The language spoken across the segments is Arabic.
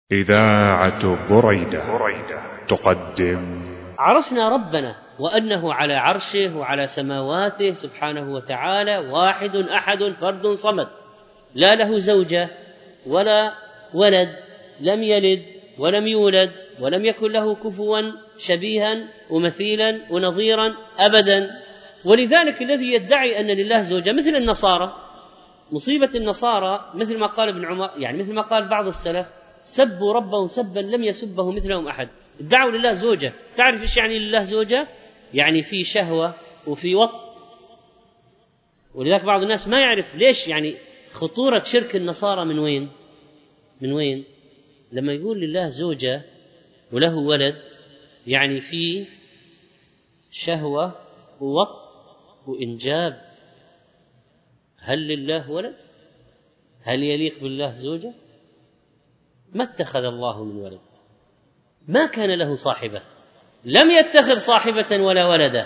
إذاعة بريدة تقدم. عرفنا ربنا وأنه على عرشه وعلى سماواته سبحانه وتعالى واحد أحد فرد صمد، لا له زوجة ولا ولد، لم يلد ولم يولد ولم يكن له كفوا شبيها ومثيلا ونظيرا أبدا. ولذلك الذي يدعي أن لله زوجة مثل النصارى، مصيبة النصارى مثل ما قال ابن عمر، يعني مثل ما قال بعض السلف: سبوا ربه سبا لم يسبه مثلهم أحد. ادعوا لله زوجة. تعرف إيش يعني لله زوجة؟ يعني في شهوة وفي وطء. ولذلك بعض الناس ما يعرف ليش، يعني خطورة شرك النصارى من وين لما يقول لله زوجة وله ولد، يعني في شهوة ووطء وإنجاب. هل لله ولد؟ هل يليق بالله زوجة؟ ما اتخذ الله من ولد، ما كان له صاحبة، لم يتخذ صاحبة ولا ولدا.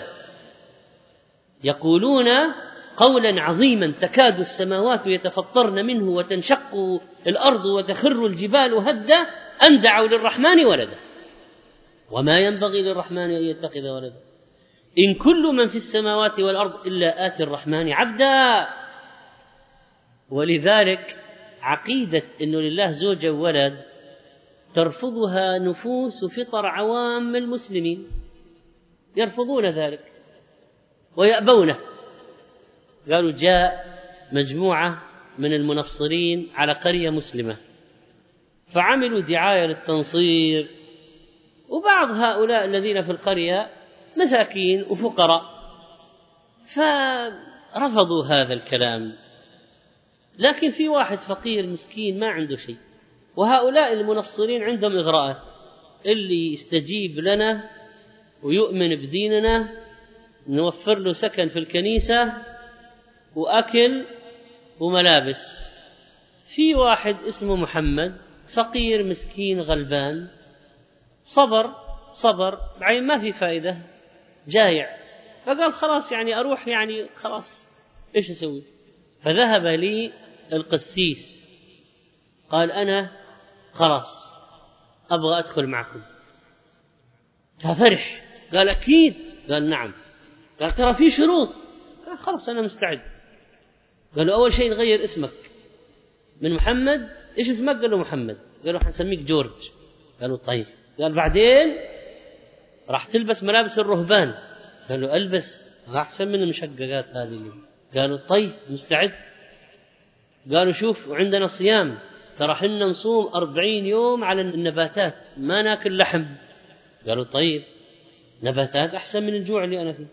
يقولون قولا عظيما: تكاد السماوات يتفطرن منه وتنشق الأرض وتخر الجبال هدا أن دعوا للرحمن ولدا وما ينبغي للرحمن أن يتخذ ولدا إن كل من في السماوات والأرض إلا آتي الرحمن عبدا. ولذلك عقيدة أنه لله زوجة وولد ترفضها نفوس فطر عوام المسلمين، يرفضون ذلك ويأبونه. قالوا: جاء مجموعة من المنصرين على قرية مسلمة فعملوا دعاية للتنصير، وبعض هؤلاء الذين في القرية مساكين وفقراء فرفضوا هذا الكلام. لكن في واحد فقير مسكين ما عنده شيء، وهؤلاء المنصرين عندهم إغراءات: اللي يستجيب لنا ويؤمن بديننا نوفر له سكن في الكنيسة وأكل وملابس. في واحد اسمه محمد فقير مسكين غلبان، صبر بعدين ما في فائدة، جايع، فقال: خلاص يعني أروح، يعني خلاص إيش أسوي؟ فذهب لي القسيس قال: أنا خلاص أبغى أدخل معكم. ففرح، قال: أكيد؟ قال: نعم. قال: ترى في شروط. قال: خلاص أنا مستعد. قالوا: أول شيء نغير اسمك من محمد، إيش اسمك؟ قالوا: محمد. قالوا: حنسميك جورج. قالوا: طيب. قال: بعدين راح تلبس ملابس الرهبان. قالوا: ألبس، أحسن من المشققات هذه. قالوا: طيب مستعد. قالوا: شوف، وعندنا صيام، ترى حنا نصوم 40 يوم على النباتات، ما ناكل لحم. قالوا: طيب، نباتات أحسن من الجوع اللي أنا فيه.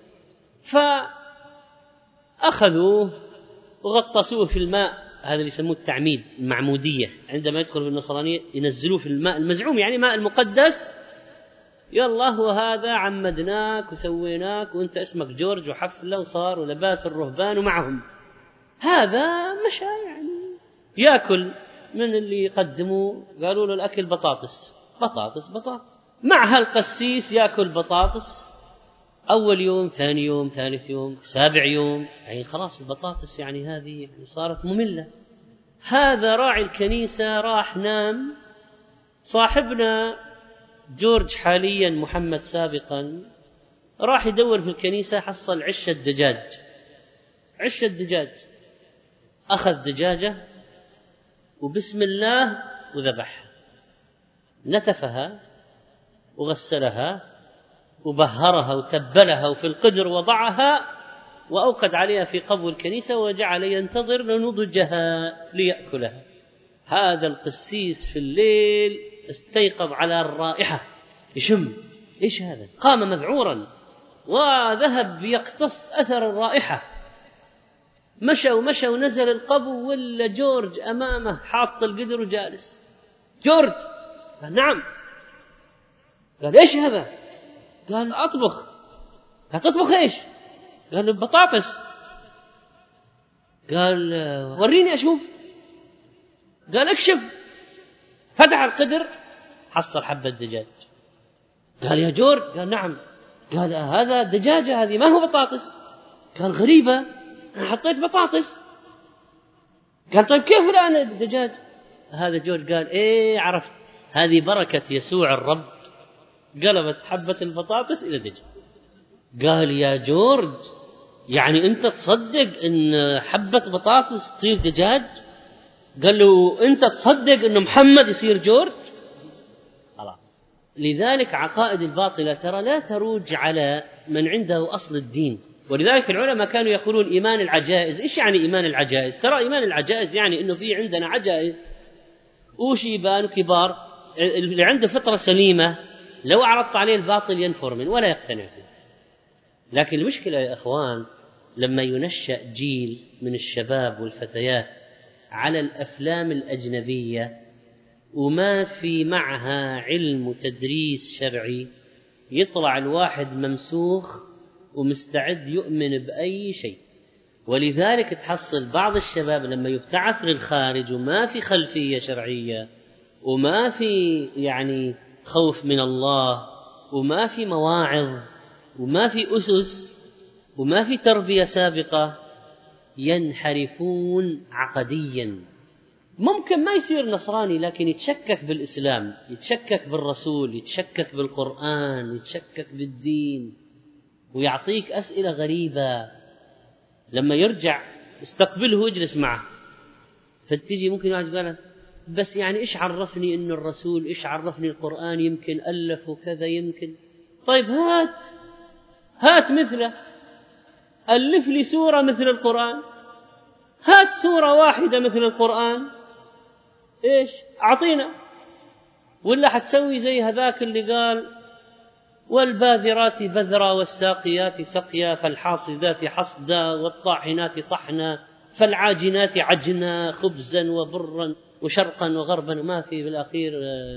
فأخذوه وغطسوه في الماء، هذا اللي يسموه التعميد، المعمودية. عندما يدخل في النصرانية ينزلوه في الماء المزعوم، يعني ماء المقدس. يلا هو هذا عمدناك وسويناك وانت اسمك جورج، وحفلة وصار ولباس الرهبان ومعهم. هذا مشى يعني يأكل من اللي يقدموا. قالوا له الأكل بطاطس. مع هالقسيس يأكل بطاطس أول يوم، ثاني يوم، ثالث يوم، سابع يوم، يعني خلاص البطاطس يعني هذه يعني صارت مملة. هذا راعي الكنيسة راح نام. صاحبنا جورج حاليا، محمد سابقا، راح يدور في الكنيسة، حصل عشة دجاج. أخذ دجاجة وبسم الله وذبحها، نتفها وغسلها وبهرها وتبلها وفي القدر وضعها وأوقد عليها في قبو الكنيسة وجعل ينتظر نضجها ليأكلها. هذا القسيس في الليل استيقظ على الرائحة، يشم إيش هذا، قام مذعورا وذهب يقتص أثر الرائحة. مشى ونزل القبو، ولا جورج أمامه حاط القدر وجالس. جورج قال: نعم. قال: إيش هذا؟ قال: أطبخ. قال: تطبخ إيش؟ قال: بطاطس. قال: وريني أشوف. قال: اكشف. فتح القدر، حصل حبة دجاج. قال: يا جورج. قال: نعم. قال: هذا دجاجة، هذه ما هو بطاطس. قال: غريبة، أنا حطيت بطاطس. قال: طيب كيف الآن الدجاج؟ هذا جورج قال: إيه عرفت، هذه بركة يسوع الرب قلبت حبة البطاطس إلى دجاج. قال يا جورج يعني أنت تصدق أن حبة بطاطس تصير دجاج؟ قال له أنت تصدق أن محمد يصير جورج؟ خلاص. لذلك عقائد الباطلة ترى لا تروج على من عنده أصل الدين. ولذلك العلماء كانوا يقولون إيمان العجائز. إيش يعني إيمان العجائز؟ ترى إيمان العجائز يعني أنه في عندنا عجائز وشيبان وكبار، اللي عنده فطرة سليمة لو عرضت عليه الباطل ينفر منه ولا يقتنع فيه. لكن المشكلة يا أخوان لما ينشأ جيل من الشباب والفتيات على الأفلام الأجنبية وما في معها علم وتدريس شرعي، يطلع الواحد ممسوخ ومستعد يؤمن بأي شيء. ولذلك تحصل بعض الشباب لما يبتعث للخارج وما في خلفية شرعية وما في يعني خوف من الله وما في مواعظ وما في أسس وما في تربية سابقة، ينحرفون عقديا. ممكن ما يصير نصراني لكن يتشكك بالإسلام، يتشكك بالرسول، يتشكك بالقرآن، يتشكك بالدين، ويعطيك أسئلة غريبة. لما يرجع استقبله واجلس معه، فتيجي ممكن واحد قال بس يعني إيش عرفني إنه الرسول، إيش عرفني القرآن، يمكن ألف وكذا يمكن. طيب هات مثله، ألف لي سورة مثل القرآن، هات سورة واحدة مثل القرآن، إيش أعطينا. ولا حتسوي زي هذاك اللي قال والباذرات بذرا والساقيات سقيا فالحاصدات حصدا والطاحنات طحنا فالعاجنات عجنا خبزا وبرا وشرقا وغربا، ما في بالأخير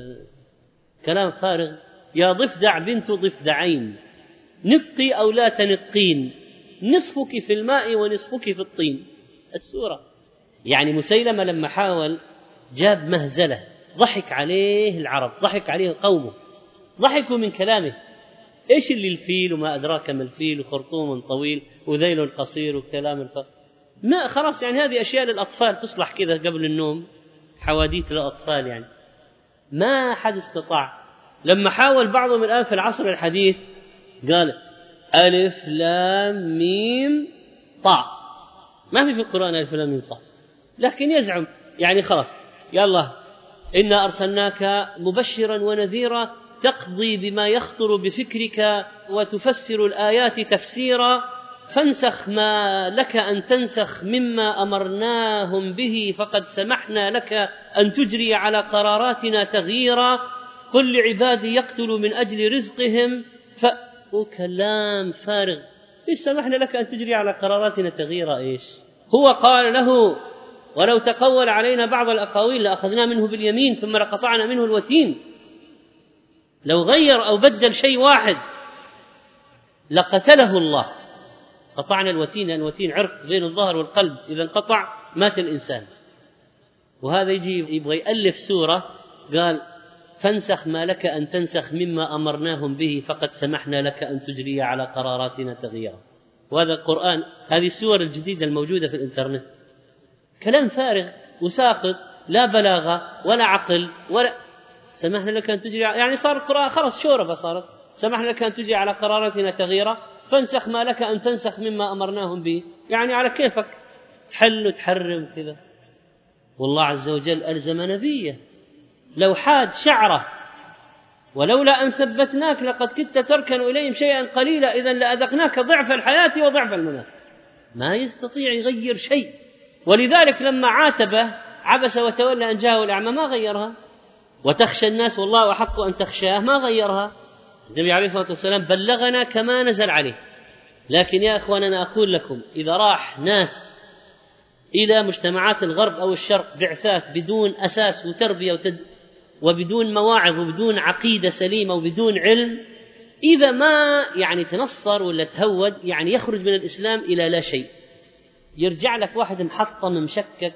كلام فارغ. يا ضفدع بنت ضفدعين نقي أو لا تنقين، نصفك في الماء ونصفك في الطين. السورة يعني مسيلمة لما حاول جاب مهزلة، ضحك عليه العرب، ضحك عليه قومه، ضحكوا من كلامه. إيش اللي الفيل وما أدراك ما الفيل وخرطوم طويل وذيل قصير وكلام ما خلاص يعني هذه أشياء للأطفال تصلح كذا قبل النوم، حواديت للأطفال يعني. ما حد استطاع. لما حاول بعضهم الآن في العصر الحديث قال ألف لام ميم طاء، ما في القرآن ألف لام ميم طاء، لكن يزعم يعني خلاص يلا إنا أرسلناك مبشرا ونذيرا تقضي بما يخطر بفكرك وتفسر الآيات تفسيرا، فانسخ ما لك أن تنسخ مما أمرناهم به فقد سمحنا لك أن تجري على قراراتنا تغييرا، قل لعبادي يقتلوا من أجل رزقهم وكلام فارغ. إيش سمحنا لك أن تجري على قراراتنا تغييرا؟ إيش هو قال له ولو تقول علينا بعض الأقاويل لأخذنا منه باليمين ثم لقطعنا منه الوتين. لو غير أو بدل شيء واحد لقتله الله. قطعنا الوتين لأن الوتين عرق بين الظهر والقلب، إذا انقطع مات الإنسان. وهذا يجي يبغى يألف سورة قال فانسخ ما لك أن تنسخ مما أمرناهم به فقد سمحنا لك أن تجري على قراراتنا تغييرا. وهذا القرآن، هذه السور الجديدة الموجودة في الإنترنت كلام فارغ وساقط، لا بلاغة ولا عقل ولا سمحنا لك أن تجري، يعني صار القرآن خلاص شوربة صارت. سمحنا لك أن تجري على قراراتنا تغييرا فانسخ ما لك أن تنسخ مما أمرناهم به، يعني على كيفك تحل وتحرم كذا. والله عز وجل ألزم نبيه لو حاد شعره ولولا أن ثبتناك لقد كدت تركن إليهم شيئا قليلا إذا لأذقناك ضعف الحياة وضعف الممات. ما يستطيع يغير شيء. ولذلك لما عاتبه عبس وتولى أن جاءه الأعمى ما غيرها. وتخشى الناس والله أحق أن تخشاه ما غيرها. النبي عليه الصلاة والسلام بلغنا كما نزل عليه. لكن يا أخوان أنا أقول لكم إذا راح ناس إلى مجتمعات الغرب أو الشرق بعثات بدون أساس وتربية وبدون مواعظ وبدون عقيدة سليمة وبدون علم، إذا ما يعني تنصر ولا تهود يعني يخرج من الإسلام إلى لا شيء. يرجع لك واحد محطم مشكك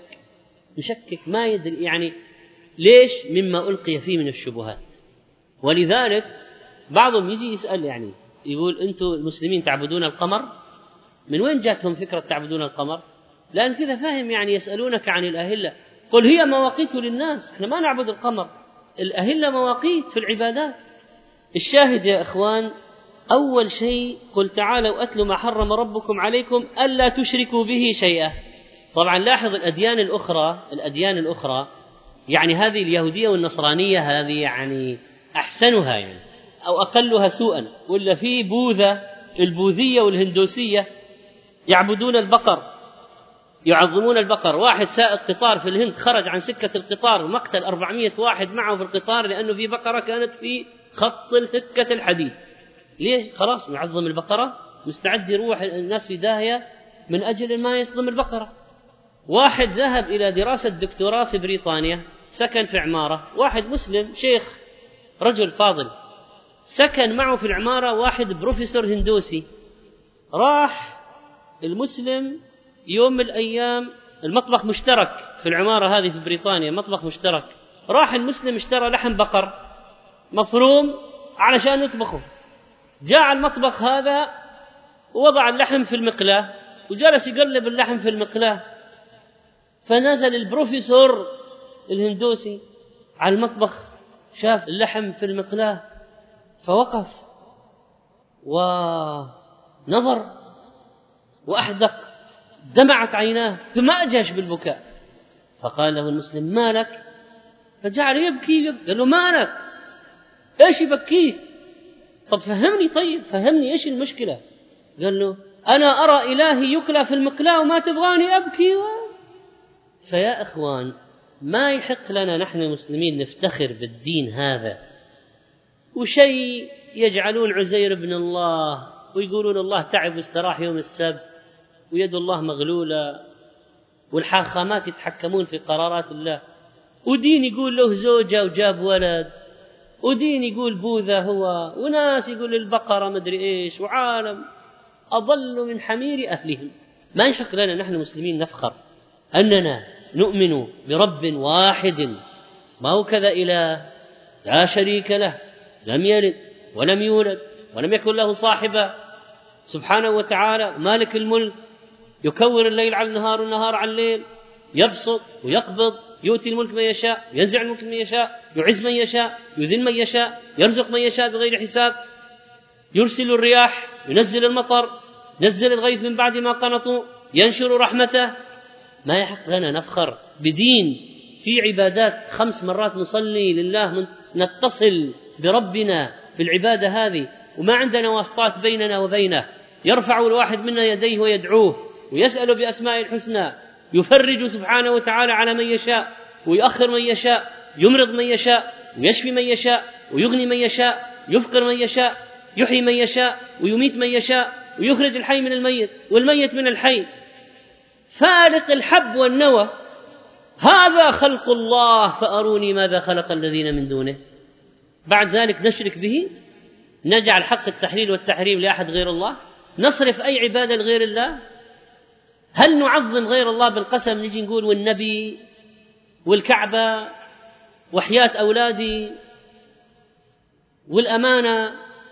ما يدري يعني ليش مما ألقي فيه من الشبهات. ولذلك بعضهم يجي يسأل يعني يقول أنتم المسلمين تعبدون القمر؟ من وين جاتهم فكرة تعبدون القمر؟ لأن كذا فاهم يعني يسألونك عن الأهلة، قل هي مواقيت للناس، احنا ما نعبد القمر، الأهلة مواقيت في العبادات. الشاهد يا إخوان، أول شيء قل تعالوا أتلوا ما حرم ربكم عليكم ألا تشركوا به شيئا. طبعا لاحظ الأديان الأخرى يعني هذه اليهودية والنصرانية هذه يعني أحسنها يعني أو أقلها سوءا، ولا في بوذا البوذية والهندوسية يعبدون البقر، يعظمون البقر. واحد سائق قطار في الهند خرج عن سكة القطار ومقتل 400 واحد معه في القطار لأنه في بقرة كانت في خط سكة الحديد. ليش؟ خلاص معظم البقرة، مستعد يروح الناس في داهية من أجل ما يصدم البقرة. واحد ذهب إلى دراسة دكتوراه في بريطانيا، سكن في عمارة، واحد مسلم شيخ رجل فاضل سكن معه في العمارة واحد بروفيسور هندوسي. راح المسلم يوم من الأيام، المطبخ مشترك في العمارة هذه في بريطانيا، مطبخ مشترك، راح المسلم اشترى لحم بقر مفروم علشان يطبخه، جاء على المطبخ هذا ووضع اللحم في المقلاة وجلس يقلب اللحم في المقلاة. فنزل البروفيسور الهندوسي على المطبخ، شاف اللحم في المقلاة فوقف ونظر وأحدق، دمعت عيناه ثم أجهش بالبكاء. فقال له المسلم ما لك؟ فجعل يبكي. قال له ما لك؟ إيش يبكيك؟ طب فهمني، طيب فهمني إيش المشكلة؟ قال له أنا أرى إلهي يكلى في المقلاة وما تبغاني أبكي. فيا إخوان، ما يحق لنا نحن المسلمين نفتخر بالدين هذا، وشيء يجعلون عزير ابن الله ويقولون الله تعب واستراح يوم السبت ويد الله مغلولة، والحاخامات يتحكمون في قرارات الله، ودين يقول له زوجة وجاب ولد، ودين يقول بوذا هو، وناس يقول البقرة مدري إيش، وعالم أضل من حمير أهلهم. ما يحق لنا نحن المسلمين نفخر أننا نؤمن برب واحد ما هو كذا إله لا شريك له، لم يلد ولم يولد ولم يكن له صاحبة، سبحانه وتعالى مالك الملك، يكور الليل على النهار والنهار على الليل، يبسط ويقبض، يؤتي الملك من يشاء، ينزع الملك من يشاء، يعز من يشاء، يذل من يشاء، يرزق من يشاء بغير حساب، يرسل الرياح، ينزل المطر، ينزل الغيث من بعد ما قنطوا، ينشر رحمته. ما يحق لنا نفخر بدين في عبادات 5 مرات نصلي لله، نتصل بربنا بالعبادة هذه وما عندنا واسطات بيننا وبينه، يرفع الواحد منا يديه ويدعوه ويسأل بأسماء الحسنى، يفرج سبحانه وتعالى على من يشاء ويؤخر من يشاء، يمرض من يشاء ويشفي من يشاء ويغني من يشاء، يفقر من يشاء، يحيي من يشاء ويميت من يشاء، ويخرج الحي من الميت والميت من الحي، فالق الحب والنوى. هذا خلق الله فأروني ماذا خلق الذين من دونه. بعد ذلك نشرك به، نجعل حق التحليل والتحريم لأحد غير الله، نصرف أي عبادة لغير الله. هل نعظم غير الله بالقسم؟ نجي نقول والنبي والكعبة وحياة أولادي والأمانة.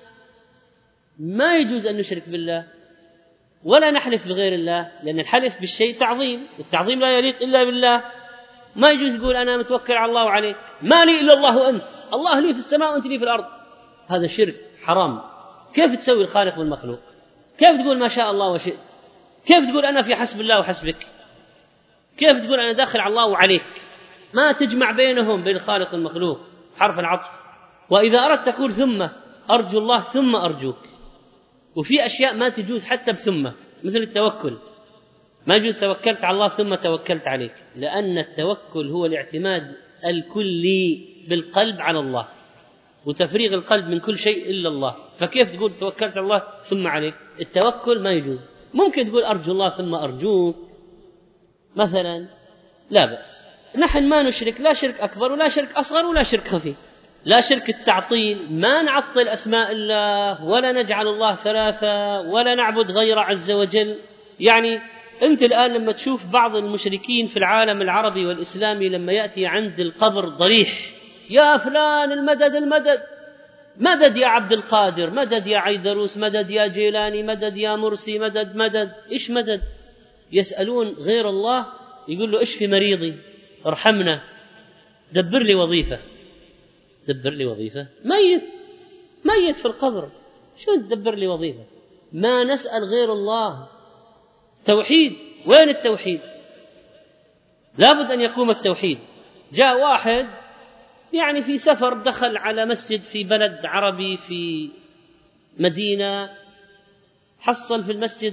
ما يجوز أن نشرك بالله ولا نحلف بغير الله، لأن الحلف بالشيء تعظيم، والتعظيم لا يليق إلا بالله. ما يجوز يقول أنا متوكل على الله وعليك، ما لي إلا الله وأنت، الله لي في السماء وأنت لي في الأرض. هذا شرك حرام. كيف تسوي الخالق والمخلوق؟ كيف تقول ما شاء الله وشئت؟ كيف تقول أنا في حسب الله وحسبك؟ كيف تقول أنا داخل على الله وعليك؟ ما تجمع بينهم، بين الخالق والمخلوق، حرف العطف. وإذا أردت تقول ثم أرجو الله ثم أرجوك. وفي أشياء ما تجوز حتى بثم، مثل التوكل، ما يجوز توكلت على الله ثم توكلت عليك، لأن التوكل هو الاعتماد الكلي بالقلب على الله وتفريغ القلب من كل شيء إلا الله. فكيف تقول توكلت على الله ثم عليك؟ التوكل ما يجوز. ممكن تقول أرجو الله ثم أرجوك مثلا، لا بأس. نحن ما نشرك، لا شرك أكبر ولا شرك أصغر ولا شرك خفي. لا شرك التعطيل، ما نعطل أسماء الله ولا نجعل الله ثلاثة ولا نعبد غير عز وجل. يعني أنت الآن لما تشوف بعض المشركين في العالم العربي والإسلامي لما يأتي عند القبر ضريح، يا فلان المدد المدد، مدد يا عبد القادر، مدد يا عيدروس، مدد يا جيلاني، مدد يا مرسي، مدد مدد. إيش مدد؟ يسألون غير الله، يقول له اشفي مريضي، ارحمنا، دبر لي وظيفة. دبر لي وظيفة، ميت في القبر، شو تدبر لي وظيفة؟ ما نسأل غير الله. توحيد، وين التوحيد؟ لابد أن يقوم التوحيد. جاء واحد يعني في سفر دخل على مسجد في بلد عربي في مدينة، حصل في المسجد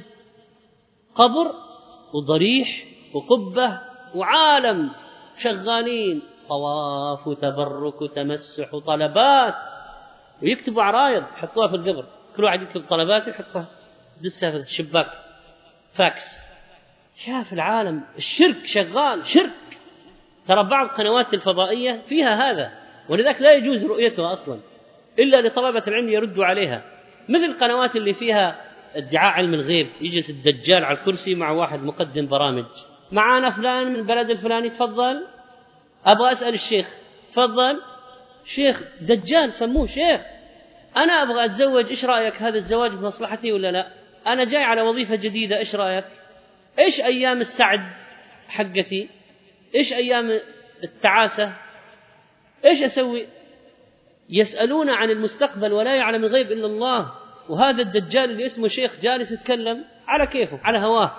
قبر وضريح وقبة وعالم شغالين، طواف وتبرك وتمسح وطلبات، ويكتبوا عرايض يحطوها في القبر، كل واحد يكتب طلبات يحطها دسها في الشباك، فاكس. شاف العالم الشرك شغال، شرك. ترى بعض قنوات الفضائية فيها هذا، ولذلك لا يجوز رؤيتها أصلا إلا لطلبة العلم يردوا عليها، مثل القنوات اللي فيها ادعاء علم الغيب، يجلس الدجال على الكرسي مع واحد مقدم برامج، معانا فلان من البلد الفلاني، تفضل أبغى أسأل الشيخ، تفضل شيخ دجال سموه شيخ، أنا أبغى أتزوج، إيش رأيك؟ هذا الزواج بمصلحتي ولا لا؟ أنا جاي على وظيفة جديدة، إيش رأيك؟ إيش أيام السعد حقتي؟ إيش أيام التعاسة؟ إيش أسوي؟ يسألون عن المستقبل ولا يعلم الغيب إلا الله. وهذا الدجال اللي اسمه شيخ جالس يتكلم على كيفه، على هواه،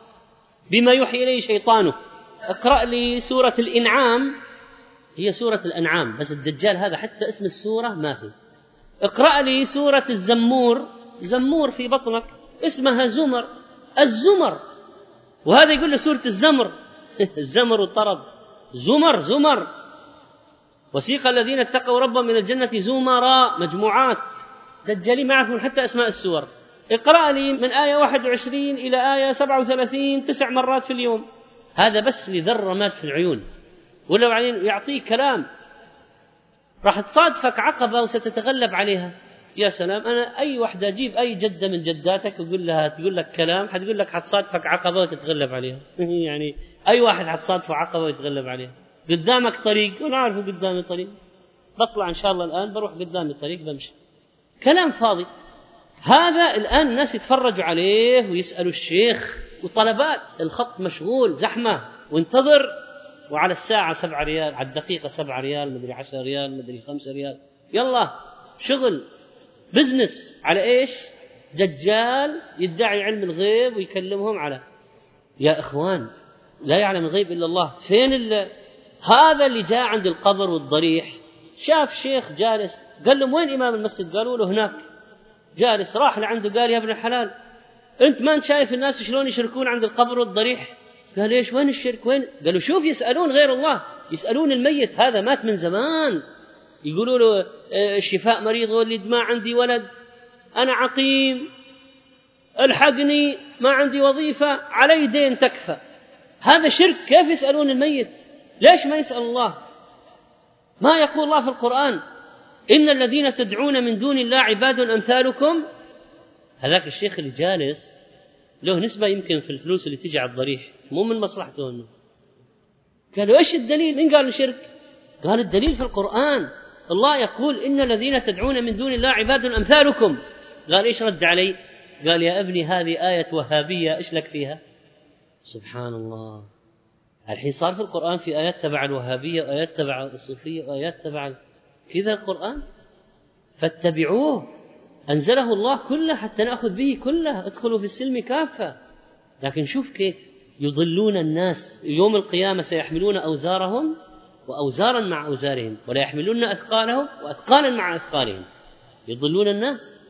بما يوحي إليه شيطانه. اقرأ لي سورة الإنعام، هي سورة الأنعام، بس الدجال هذا حتى اسم السورة ما في. اقرأ لي سورة الزمور، زمور في بطنك، اسمها زمر، الزمر، وهذا يقول له سورة الزمر الزمر والطرب، زمر زمر. وسيق الذين اتقوا ربهم من الجنة زمراء، مجموعات. دجالي ما يعرفون حتى أسماء السور. اقرأ لي من آية 21 إلى آية 37 9 مرات في اليوم، هذا بس لذر رماد في العيون. ولو يعطيك كلام راح تصادفك عقبة وستتغلب عليها. يا سلام، أنا أي واحدة أجيب أي جدة من جداتك وقول لها تقول لك كلام، حتقول لك حتصادفك عقبة وتتغلب عليها يعني أي واحد حتصادفه عقبة ويتغلب عليها. قدامك طريق، وأنا عارفه قدامي طريق، بطلع إن شاء الله الآن بروح قدامي الطريق بمشي، كلام فاضي. هذا الآن الناس يتفرجوا عليه ويسألوا الشيخ، وطلبات، الخط مشغول زحمة وانتظر، وعلى الساعة 7 ريال، على الدقيقة 7 ريال، مدري 10 ريال، مدري 5 ريال، يلا شغل بزنس. على إيش؟ دجال يدعي علم الغيب ويكلمهم على، يا إخوان لا يعلم الغيب إلا الله. فين هذا اللي جاء عند القبر والضريح، شاف شيخ جالس، قال لهم وين إمام المسجد؟ قالوا له هناك جالس. راح لعنده قال يا ابن الحلال، أنت ما أنت شايف الناس شلون يشركون عند القبر والضريح؟ قال إيش وين الشرك وين؟ قالوا شوف يسألون غير الله، يسألون الميت، هذا مات من زمان، يقولوا له الشفاء مريض ولد، ما عندي ولد، أنا عقيم، الحقني، ما عندي وظيفة، علي دين تكفى. هذا شرك. كيف يسألون الميت؟ ليش ما يسأل الله؟ ما يقول الله في القرآن إن الذين تدعون من دون الله عباد أمثالكم؟ هذاك الشيخ اللي جالس له نسبة يمكن في الفلوس اللي تجي على الضريح، مو من مصلحته إنه. قالوا إيش الدليل؟ من قال الشرك؟ قال الدليل في القرآن، الله يقول إن الذين تدعون من دون الله عباد أمثالكم. قال إيش رد علي؟ قال يا ابني هذه آية وهابية، إيش لك فيها؟ سبحان الله. الحين صار في القرآن في آيات تبع الوهابية وآيات تبع الصوفية وآيات تبع كذا القرآن، فاتبعوه، أنزله الله كله حتى نأخذ به كله، ادخلوا في السلم كافة. لكن شوف كيف يضلون الناس. يوم القيامة سيحملون أوزارهم وأوزارا مع أوزارهم، ولا يحملون أثقالهم وأثقالا مع أثقالهم. يضلون الناس.